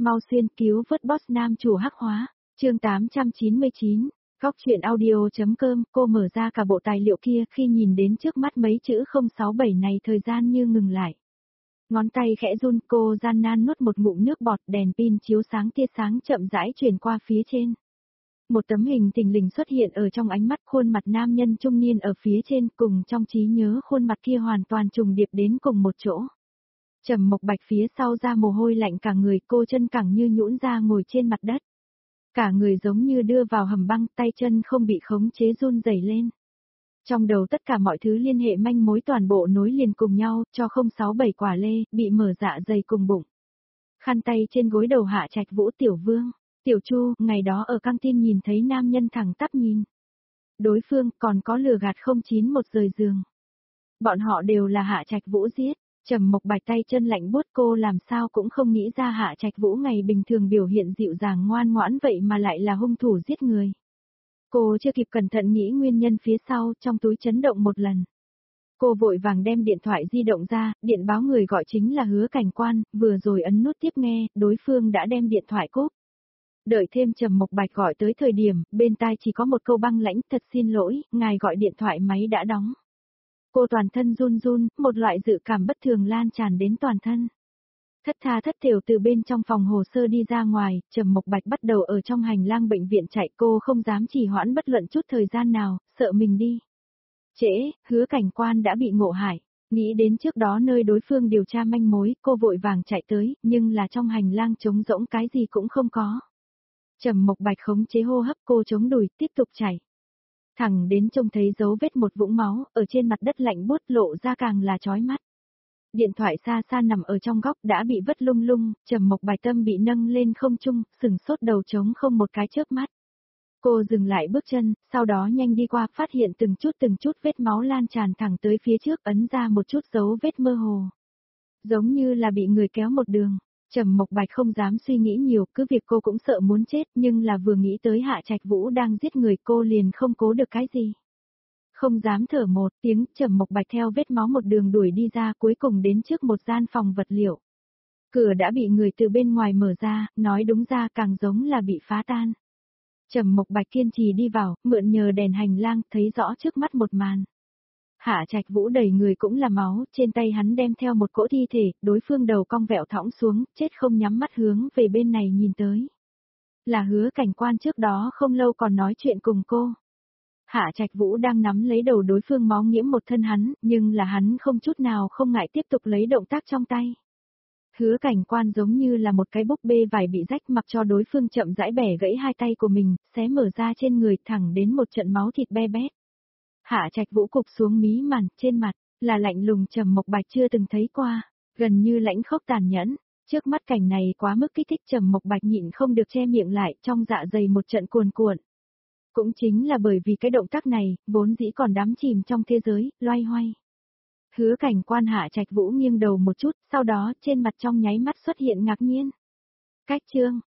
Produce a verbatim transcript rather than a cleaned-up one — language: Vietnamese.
Mau xuyên cứu vớt boss nam chủ hắc hóa, chương tám trăm chín mươi chín, góc truyện audio.com, cô mở ra cả bộ tài liệu kia khi nhìn đến trước mắt mấy chữ không sáu bảy này thời gian như ngừng lại. Ngón tay khẽ run, cô gian nan nuốt một ngụm nước bọt, đèn pin chiếu sáng tia sáng chậm rãi truyền qua phía trên. Một tấm hình thình lình xuất hiện ở trong ánh mắt, khuôn mặt nam nhân trung niên ở phía trên, cùng trong trí nhớ khuôn mặt kia hoàn toàn trùng điệp đến cùng một chỗ. Trầm Mộc Bạch phía sau ra mồ hôi lạnh cả người, cô chân cẳng như nhũn ra ngồi trên mặt đất. Cả người giống như đưa vào hầm băng, tay chân không bị khống chế run rẩy lên. Trong đầu tất cả mọi thứ liên hệ manh mối toàn bộ nối liền cùng nhau, cho không sáu bảy quả lê, bị mở dạ dày cùng bụng. Khăn tay trên gối đầu Hạ Trạch Vũ, Tiểu Vương, Tiểu Chu, ngày đó ở căng tin nhìn thấy nam nhân thẳng tắp nhìn. Đối phương còn có lừa gạt không chín một rời giường. Bọn họ đều là Hạ Trạch Vũ giết. Trầm Mộc Bạch tay chân lạnh buốt, cô làm sao cũng không nghĩ ra Hạ Trạch Vũ ngày bình thường biểu hiện dịu dàng ngoan ngoãn vậy mà lại là hung thủ giết người. Cô chưa kịp cẩn thận nghĩ nguyên nhân phía sau, trong túi chấn động một lần. Cô vội vàng đem điện thoại di động ra, điện báo người gọi chính là Hứa Cảnh Quan, vừa rồi ấn nút tiếp nghe, đối phương đã đem điện thoại cúp. Đợi thêm Trầm Mộc Bạch gọi tới thời điểm, bên tai chỉ có một câu băng lãnh, thật xin lỗi, ngài gọi điện thoại máy đã đóng. Cô toàn thân run run, một loại dự cảm bất thường lan tràn đến toàn thân. Thất tha thất thểu từ bên trong phòng hồ sơ đi ra ngoài, Trầm Mộc Bạch bắt đầu ở trong hành lang bệnh viện chạy, cô không dám trì hoãn bất luận chút thời gian nào, sợ mình đi. Trễ, Hứa Cảnh Quan đã bị ngộ hại, nghĩ đến trước đó nơi đối phương điều tra manh mối, cô vội vàng chạy tới, nhưng là trong hành lang trống rỗng cái gì cũng không có. Trầm Mộc Bạch khống chế hô hấp, cô chống đùi, tiếp tục chạy. Thẳng đến trông thấy dấu vết một vũng máu, ở trên mặt đất lạnh buốt lộ ra càng là chói mắt. Điện thoại xa xa nằm ở trong góc đã bị vứt lung lung, Trầm Mộc Bạch tâm bị nâng lên không trung, sừng sốt đầu trống không một cái chớp mắt. Cô dừng lại bước chân, sau đó nhanh đi qua, phát hiện từng chút từng chút vết máu lan tràn thẳng tới phía trước, ấn ra một chút dấu vết mơ hồ. Giống như là bị người kéo một đường. Trầm Mộc Bạch không dám suy nghĩ nhiều, cứ việc cô cũng sợ muốn chết, nhưng là vừa nghĩ tới Hạ Trạch Vũ đang giết người cô liền không cố được cái gì. Không dám thở một tiếng, Trầm Mộc Bạch theo vết máu một đường đuổi đi ra, cuối cùng đến trước một gian phòng vật liệu. Cửa đã bị người từ bên ngoài mở ra, nói đúng ra càng giống là bị phá tan. Trầm Mộc Bạch kiên trì đi vào, mượn nhờ đèn hành lang, thấy rõ trước mắt một màn. Hạ Trạch Vũ đầy người cũng là máu, trên tay hắn đem theo một cỗ thi thể, đối phương đầu cong vẹo thõng xuống, chết không nhắm mắt hướng về bên này nhìn tới. Là Hứa Cảnh Quan trước đó không lâu còn nói chuyện cùng cô. Hạ Trạch Vũ đang nắm lấy đầu đối phương máu nhiễm một thân hắn, nhưng là hắn không chút nào không ngại tiếp tục lấy động tác trong tay. Hứa Cảnh Quan giống như là một cái búp bê vải bị rách, mặc cho đối phương chậm rãi bẻ gãy hai tay của mình, xé mở ra trên người thẳng đến một trận máu thịt be bét. Hạ Trạch Vũ cụp xuống mí màn, trên mặt là lạnh lùng Trầm Mộc Bạch chưa từng thấy qua, gần như lãnh khốc tàn nhẫn. Trước mắt cảnh này quá mức kích thích, Trầm Mộc Bạch nhịn không được che miệng lại, trong dạ dày một trận cuồn cuộn. Cũng chính là bởi vì cái động tác này, vốn dĩ còn đắm chìm trong thế giới, loay hoay. Hứa Cảnh Quan Hạ Trạch Vũ nghiêng đầu một chút, sau đó trên mặt trong nháy mắt xuất hiện ngạc nhiên. Cách chương,